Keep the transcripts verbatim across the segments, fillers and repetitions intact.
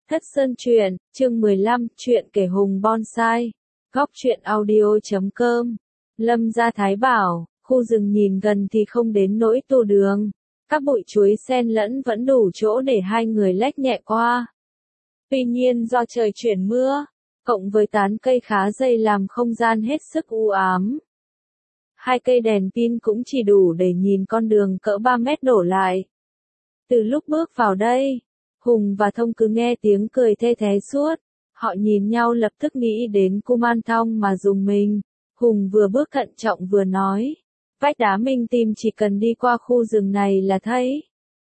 Thất Sơn Truyện, chương mười lăm, chuyện kể Hùng Bonsai. Góc truyện audio chấm com. Lâm gia Thái bảo, khu rừng nhìn gần thì không đến nỗi tô đường. Các bụi chuối xen lẫn vẫn đủ chỗ để hai người lách nhẹ qua. Tuy nhiên do trời chuyển mưa, cộng với tán cây khá dày làm không gian hết sức u ám. Hai cây đèn pin cũng chỉ đủ để nhìn con đường cỡ ba mét đổ lại. Từ lúc bước vào đây, Hùng và Thông cứ nghe tiếng cười the thé suốt. Họ nhìn nhau lập tức nghĩ đến Kuman Thong mà dùng mình. Hùng vừa bước thận trọng vừa nói. Vách đá mình tìm chỉ cần đi qua khu rừng này là thấy.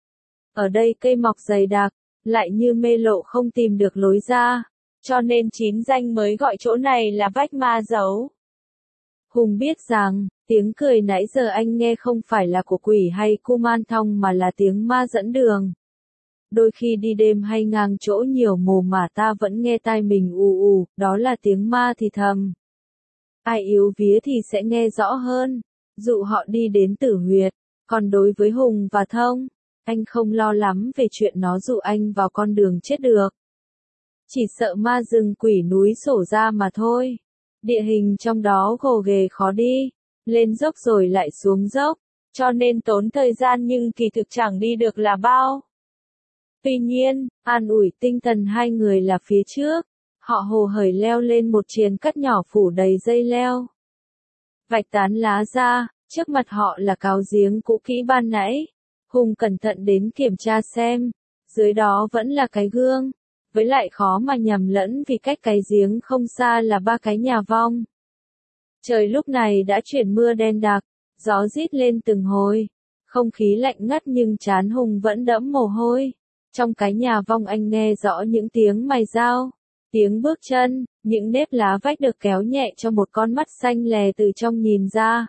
Ở đây cây mọc dày đặc, lại như mê lộ không tìm được lối ra. Cho nên chín danh mới gọi chỗ này là vách ma giấu. Hùng biết rằng, tiếng cười nãy giờ anh nghe không phải là của quỷ hay Kuman Thong mà là tiếng ma dẫn đường. Đôi khi đi đêm hay ngang chỗ nhiều mù mà ta vẫn nghe tai mình ù ù, đó là tiếng ma thì thầm. Ai yếu vía thì sẽ nghe rõ hơn, dụ họ đi đến tử huyệt. Còn đối với Hùng và Thông, anh không lo lắm về chuyện nó dụ anh vào con đường chết được. Chỉ sợ ma rừng quỷ núi sổ ra mà thôi. Địa hình trong đó gồ ghề khó đi, lên dốc rồi lại xuống dốc, cho nên tốn thời gian nhưng kỳ thực chẳng đi được là bao. Tuy nhiên, an ủi tinh thần hai người là phía trước, họ hồ hởi leo lên một triền cắt nhỏ phủ đầy dây leo. Vạch tán lá ra, trước mặt họ là cáo giếng cũ kỹ ban nãy. Hùng cẩn thận đến kiểm tra xem, dưới đó vẫn là cái gương, với lại khó mà nhầm lẫn vì cách cái giếng không xa là ba cái nhà vong. Trời lúc này đã chuyển mưa đen đặc, gió rít lên từng hồi, không khí lạnh ngắt nhưng trán Hùng vẫn đẫm mồ hôi. Trong cái nhà vong anh nghe rõ những tiếng mài dao, tiếng bước chân, những nếp lá vách được kéo nhẹ cho một con mắt xanh lè từ trong nhìn ra.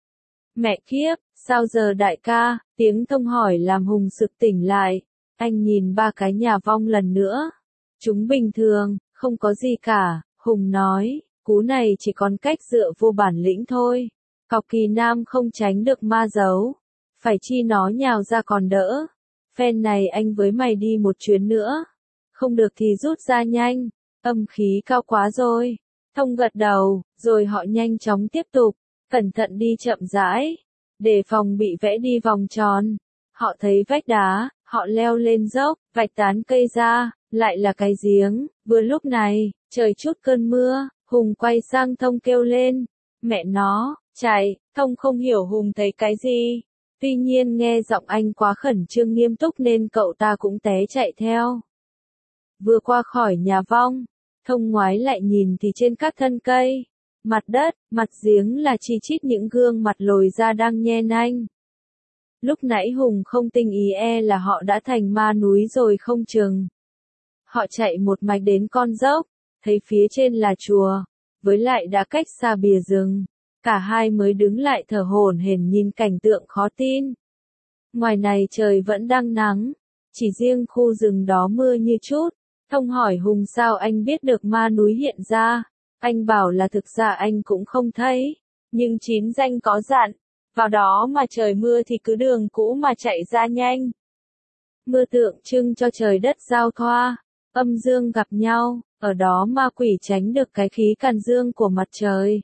Mẹ kiếp, sao giờ đại ca, tiếng Thông hỏi làm Hùng sực tỉnh lại. Anh nhìn ba cái nhà vong lần nữa. Chúng bình thường, không có gì cả, Hùng nói, cú này chỉ còn cách dựa vô bản lĩnh thôi. Cọc Kỳ Nam không tránh được ma giấu, phải chi nó nhào ra còn đỡ. Phen này anh với mày đi một chuyến nữa. Không được thì rút ra nhanh, âm khí cao quá rồi. Thông gật đầu, rồi họ nhanh chóng tiếp tục, cẩn thận đi chậm rãi, để phòng bị vẽ đi vòng tròn. Họ thấy vách đá, họ leo lên dốc, vạch tán cây ra, lại là cái giếng. Vừa lúc này, trời chút cơn mưa, Hùng quay sang Thông kêu lên. Mẹ nó, chạy, Thông không hiểu Hùng thấy cái gì. Tuy nhiên nghe giọng anh quá khẩn trương nghiêm túc nên cậu ta cũng té chạy theo. Vừa qua khỏi nhà vong, Thông ngoái lại nhìn thì trên các thân cây, mặt đất, mặt giếng là chi chít những gương mặt lồi ra đang nhe nanh. Lúc nãy Hùng không tinh ý e là họ đã thành ma núi rồi không chừng. Họ chạy một mạch đến con dốc, thấy phía trên là chùa, với lại đã cách xa bìa rừng. Cả hai mới đứng lại thở hổn hển nhìn cảnh tượng khó tin. Ngoài này trời vẫn đang nắng, chỉ riêng khu rừng đó mưa như chút. Thông hỏi Hùng sao anh biết được ma núi hiện ra. Anh bảo là thực ra anh cũng không thấy, nhưng chín danh có dặn, vào đó mà trời mưa thì cứ đường cũ mà chạy ra nhanh. Mưa tượng trưng cho trời đất giao thoa, âm dương gặp nhau, ở đó ma quỷ tránh được cái khí càn dương của mặt trời.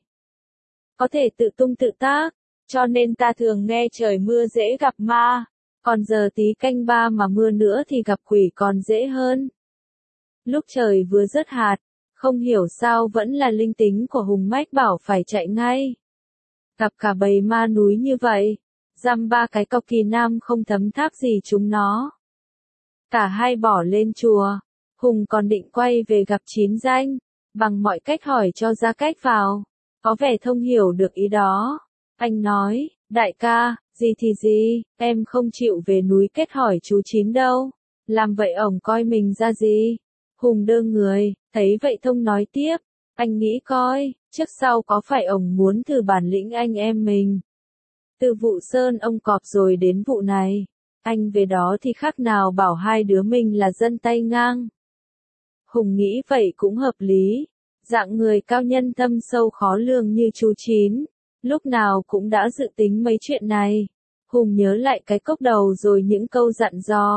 Có thể tự tung tự tác, cho nên ta thường nghe trời mưa dễ gặp ma, còn giờ tí canh ba mà mưa nữa thì gặp quỷ còn dễ hơn. Lúc trời vừa rớt hạt, không hiểu sao vẫn là linh tính của Hùng mách bảo phải chạy ngay. Gặp cả bầy ma núi như vậy, dăm ba cái Cọc Kỳ Nam không thấm tháp gì chúng nó. Cả hai bỏ lên chùa, Hùng còn định quay về gặp chín danh, bằng mọi cách hỏi cho ra cách vào. Có vẻ Thông hiểu được ý đó. Anh nói, đại ca, gì thì gì, em không chịu về núi kết hỏi chú Chín đâu. Làm vậy ổng coi mình ra gì? Hùng đơ người, thấy vậy Thông nói tiếp. Anh nghĩ coi, trước sau có phải ổng muốn thử bản lĩnh anh em mình. Từ vụ Sơn ông Cọp rồi đến vụ này. Anh về đó thì khác nào bảo hai đứa mình là dân tay ngang. Hùng nghĩ vậy cũng hợp lý. Dạng người cao nhân thâm sâu khó lường như chú Chín, lúc nào cũng đã dự tính mấy chuyện này. Hùng nhớ lại cái cốc đầu rồi những câu dặn dò.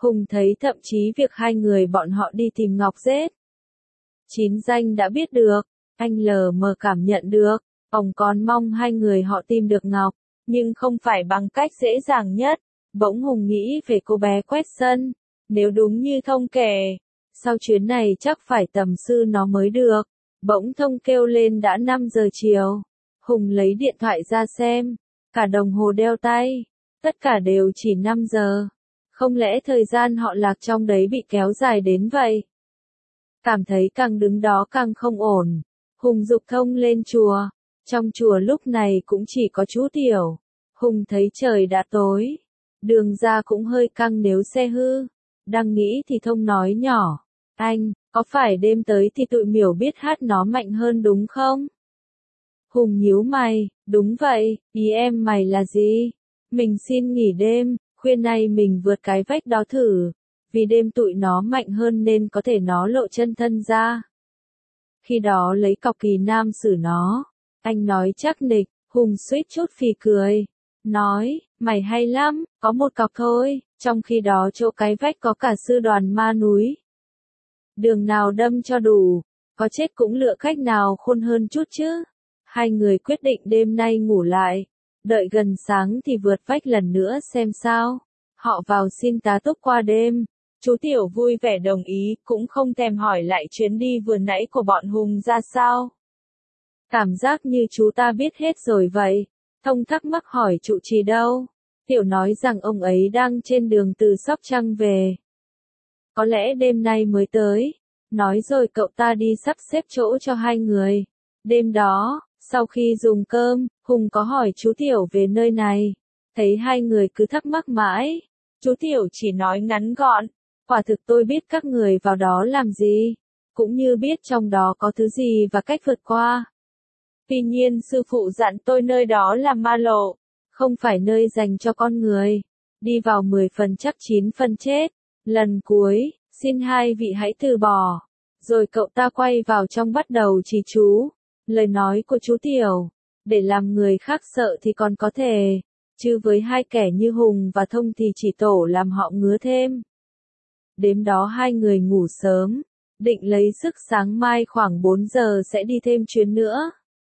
Hùng thấy thậm chí việc hai người bọn họ đi tìm Ngọc Dết. Chín danh đã biết được, anh lờ mờ cảm nhận được, ông còn mong hai người họ tìm được Ngọc, nhưng không phải bằng cách dễ dàng nhất. Bỗng Hùng nghĩ về cô bé quét sân, nếu đúng như Thông kể, sau chuyến này chắc phải tầm sư nó mới được. Bỗng Thông kêu lên đã năm giờ chiều. Hùng lấy điện thoại ra xem, cả đồng hồ đeo tay, tất cả đều chỉ năm giờ. Không lẽ thời gian họ lạc trong đấy bị kéo dài đến vậy? Cảm thấy càng đứng đó càng không ổn. Hùng giục Thông lên chùa. Trong chùa lúc này cũng chỉ có chú Tiểu. Hùng thấy trời đã tối. Đường ra cũng hơi căng nếu xe hư. Đang nghĩ thì Thông nói nhỏ. Anh, có phải đêm tới thì tụi Miểu biết hát nó mạnh hơn đúng không? Hùng nhíu mày, đúng vậy, ý em mày là gì? Mình xin nghỉ đêm, khuya nay mình vượt cái vách đó thử. Vì đêm tụi nó mạnh hơn nên có thể nó lộ chân thân ra. Khi đó lấy cọc kỳ nam xử nó. Anh nói chắc nịch, Hùng suýt chút phì cười. Nói, mày hay lắm, có một cọc thôi, trong khi đó chỗ cái vách có cả sư đoàn ma núi. Đường nào đâm cho đủ, có chết cũng lựa cách nào khôn hơn chút chứ. Hai người quyết định đêm nay ngủ lại, đợi gần sáng thì vượt vách lần nữa xem sao. Họ vào xin tá túc qua đêm. Chú Tiểu vui vẻ đồng ý, cũng không thèm hỏi lại chuyến đi vừa nãy của bọn Hùng ra sao. Cảm giác như chú ta biết hết rồi vậy. Thông thắc mắc hỏi trụ trì đâu. Tiểu nói rằng ông ấy đang trên đường từ Sóc Trăng về. Có lẽ đêm nay mới tới. Nói rồi cậu ta đi sắp xếp chỗ cho hai người. Đêm đó, sau khi dùng cơm, Hùng có hỏi chú Tiểu về nơi này. Thấy hai người cứ thắc mắc mãi. Chú Tiểu chỉ nói ngắn gọn. Quả thực tôi biết các người vào đó làm gì. Cũng như biết trong đó có thứ gì và cách vượt qua. Tuy nhiên sư phụ dặn tôi nơi đó là ma lộ. Không phải nơi dành cho con người. Đi vào mười phần chắc chín phần chết. Lần cuối, xin hai vị hãy từ bỏ. Rồi cậu ta quay vào trong bắt đầu chỉ chú. Lời nói của chú Tiểu. Để làm người khác sợ thì còn có thể. Chứ với hai kẻ như Hùng và Thông thì chỉ tổ làm họ ngứa thêm. Đêm đó hai người ngủ sớm. Định lấy sức sáng mai khoảng bốn giờ sẽ đi thêm chuyến nữa.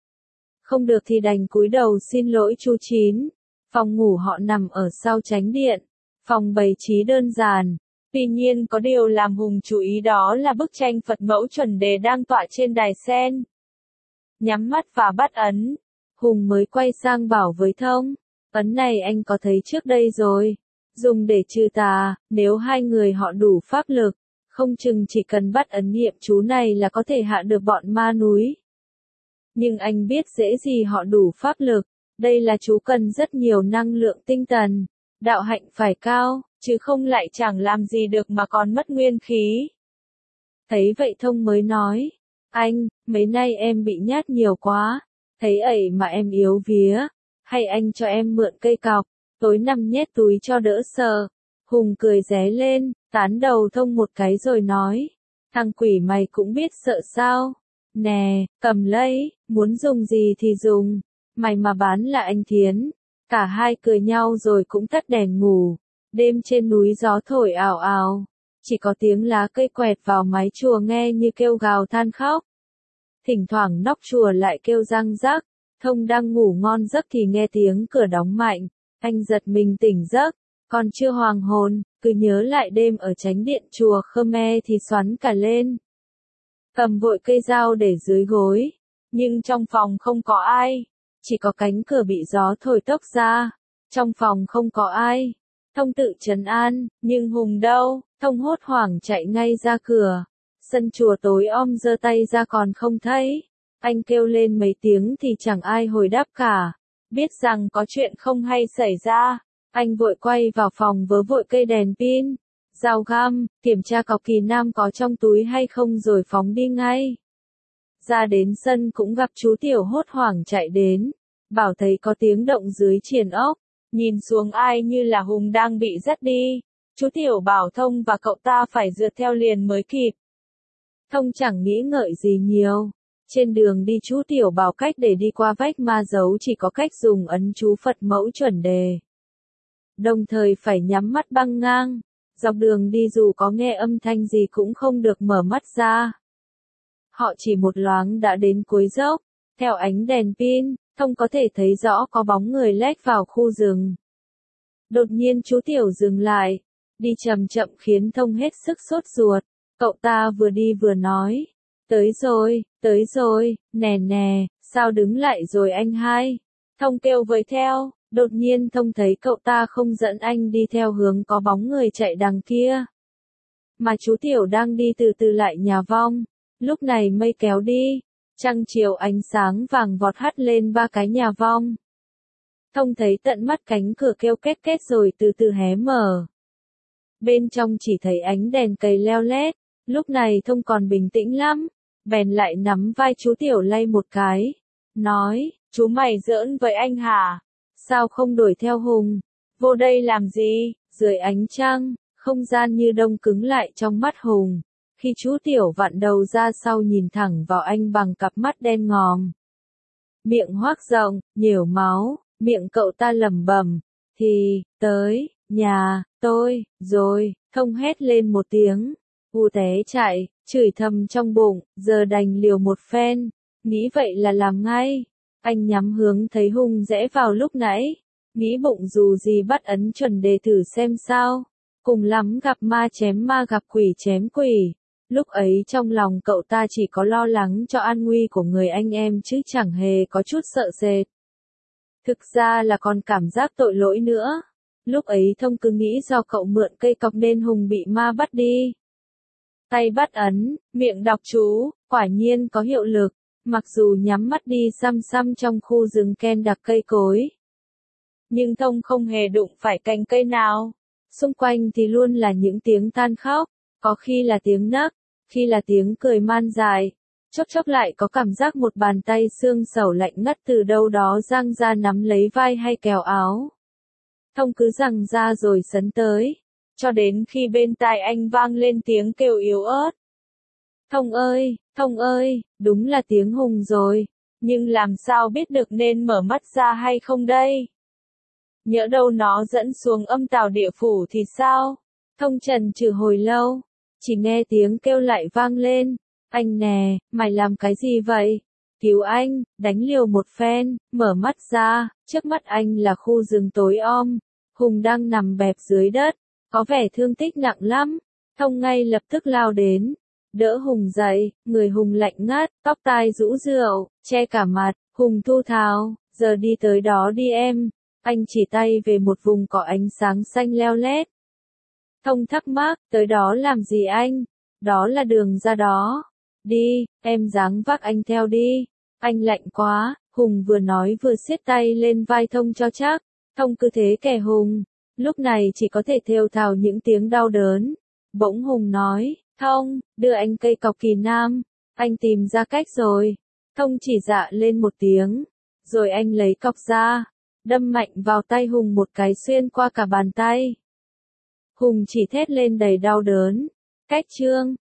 Không được thì đành cúi đầu xin lỗi chú Chín. Phòng ngủ họ nằm ở sau chánh điện. Phòng bày trí đơn giản. Tuy nhiên có điều làm Hùng chú ý đó là bức tranh Phật mẫu chuẩn đề đang tọa trên đài sen. Nhắm mắt và bắt ấn. Hùng mới quay sang bảo với Thông. Ấn này anh có thấy trước đây rồi. Dùng để trừ tà, nếu hai người họ đủ pháp lực. Không chừng chỉ cần bắt ấn niệm chú này là có thể hạ được bọn ma núi. Nhưng anh biết dễ gì họ đủ pháp lực. Đây là chú cần rất nhiều năng lượng tinh thần. Đạo hạnh phải cao, chứ không lại chẳng làm gì được mà còn mất nguyên khí. Thấy vậy Thông mới nói. Anh, mấy nay em bị nhát nhiều quá. Thấy ẩy mà em yếu vía. Hay anh cho em mượn cây cọc. Tối nằm nhét túi cho đỡ sợ. Hùng cười ré lên, tán đầu Thông một cái rồi nói. Thằng quỷ mày cũng biết sợ sao. Nè, cầm lấy, muốn dùng gì thì dùng. Mày mà bán là anh Thiến. Cả hai cười nhau rồi cũng tắt đèn ngủ. Đêm trên núi gió thổi ào ào. Chỉ có tiếng lá cây quẹt vào mái chùa nghe như kêu gào than khóc. Thỉnh thoảng nóc chùa lại kêu răng rắc. Thông đang ngủ ngon giấc thì nghe tiếng cửa đóng mạnh. Anh giật mình tỉnh giấc. Còn chưa hoàng hồn, cứ nhớ lại đêm ở chánh điện chùa Khmer thì xoắn cả lên. Cầm vội cây dao để dưới gối. Nhưng trong phòng không có ai. Chỉ có cánh cửa bị gió thổi tốc ra. Trong phòng không có ai. Thông tự trấn an, nhưng Hùng đâu? Thông hốt hoảng chạy ngay ra cửa. Sân chùa tối om giơ tay ra còn không thấy. Anh kêu lên mấy tiếng thì chẳng ai hồi đáp cả. Biết rằng có chuyện không hay xảy ra. Anh vội quay vào phòng vớ vội cây đèn pin. Dao găm, kiểm tra cọc kỳ nam có trong túi hay không rồi phóng đi ngay. Ra đến sân cũng gặp chú Tiểu hốt hoảng chạy đến. Bảo thấy có tiếng động dưới triền ốc. Nhìn xuống ai như là Hùng đang bị dắt đi. Chú Tiểu bảo Thông và cậu ta phải rượt theo liền mới kịp. Thông chẳng nghĩ ngợi gì nhiều. Trên đường đi chú Tiểu bảo cách để đi qua vách ma dấu chỉ có cách dùng ấn chú Phật mẫu chuẩn đề. Đồng thời phải nhắm mắt băng ngang. Dọc đường đi dù có nghe âm thanh gì cũng không được mở mắt ra. Họ chỉ một loáng đã đến cuối dốc, theo ánh đèn pin, Thông có thể thấy rõ có bóng người lách vào khu rừng. Đột nhiên chú Tiểu dừng lại, đi chậm chậm khiến Thông hết sức sốt ruột, cậu ta vừa đi vừa nói, tới rồi, tới rồi, nè nè, sao đứng lại rồi anh hai? Thông kêu với theo, đột nhiên Thông thấy cậu ta không dẫn anh đi theo hướng có bóng người chạy đằng kia. Mà chú Tiểu đang đi từ từ lại nhà vong, lúc này mây kéo đi, trăng chiều ánh sáng vàng vọt hắt lên ba cái nhà vong. Thông thấy tận mắt cánh cửa kêu két két rồi từ từ hé mở. Bên trong chỉ thấy ánh đèn cầy leo lét, lúc này Thông còn bình tĩnh lắm, bèn lại nắm vai chú Tiểu lay một cái, nói, chú mày giỡn với anh hả? Sao không đuổi theo Hùng? Vô đây làm gì? Dưới ánh trăng, không gian như đông cứng lại trong mắt Hùng. Khi chú Tiểu vặn đầu ra sau nhìn thẳng vào anh bằng cặp mắt đen ngòm. Miệng hoác rộng, nhiều máu, miệng cậu ta lẩm bẩm, thì, tới, nhà, tôi, rồi, Thông hét lên một tiếng, u té chạy, chửi thầm trong bụng, giờ đành liều một phen, nghĩ vậy là làm ngay. Anh nhắm hướng thấy Hùng rẽ vào lúc nãy, nghĩ bụng dù gì bắt ấn chuẩn để thử xem sao, cùng lắm gặp ma chém ma gặp quỷ chém quỷ. Lúc ấy trong lòng cậu ta chỉ có lo lắng cho an nguy của người anh em chứ chẳng hề có chút sợ sệt. Thực ra là còn cảm giác tội lỗi nữa. Lúc ấy Thông cứ nghĩ do cậu mượn cây cọc nên Hùng bị ma bắt đi. Tay bắt ấn, miệng đọc chú, quả nhiên có hiệu lực, mặc dù nhắm mắt đi xăm xăm trong khu rừng ken đặc cây cối. Nhưng Thông không hề đụng phải cành cây nào. Xung quanh thì luôn là những tiếng than khóc, có khi là tiếng nấc, khi là tiếng cười man dài. Chốc chốc lại có cảm giác một bàn tay xương sẩu lạnh ngắt từ đâu đó giang ra nắm lấy vai hay kéo áo. Thông cứ giằng ra rồi sấn tới, cho đến khi bên tai anh vang lên tiếng kêu yếu ớt. Thông ơi, Thông ơi, đúng là tiếng Hùng rồi, nhưng làm sao biết được nên mở mắt ra hay không đây? Nhỡ đâu nó dẫn xuống âm tào địa phủ thì sao? Thông trần trừ hồi lâu, chỉ nghe tiếng kêu lại vang lên, anh nè, mày làm cái gì vậy? Cứu anh, đánh liều một phen, mở mắt ra, trước mắt anh là khu rừng tối om, Hùng đang nằm bẹp dưới đất, có vẻ thương tích nặng lắm. Thông ngay lập tức lao đến, đỡ Hùng dậy, người Hùng lạnh ngắt, tóc tai rũ rượi, che cả mặt, Hùng thu thào, giờ đi tới đó đi em. Anh chỉ tay về một vùng cỏ ánh sáng xanh leo lét. Thông thắc mắc, tới đó làm gì anh? Đó là đường ra đó. Đi, em dáng vác anh theo đi. Anh lạnh quá, Hùng vừa nói vừa siết tay lên vai Thông cho chắc. Thông cứ thế kè Hùng. Lúc này chỉ có thể thều thào những tiếng đau đớn. Bỗng Hùng nói, Thông, đưa anh cây cọc kỳ nam. Anh tìm ra cách rồi. Thông chỉ dạ lên một tiếng. Rồi anh lấy cọc ra, đâm mạnh vào tay Hùng một cái xuyên qua cả bàn tay. Hùng chỉ thét lên đầy đau đớn. Cách chương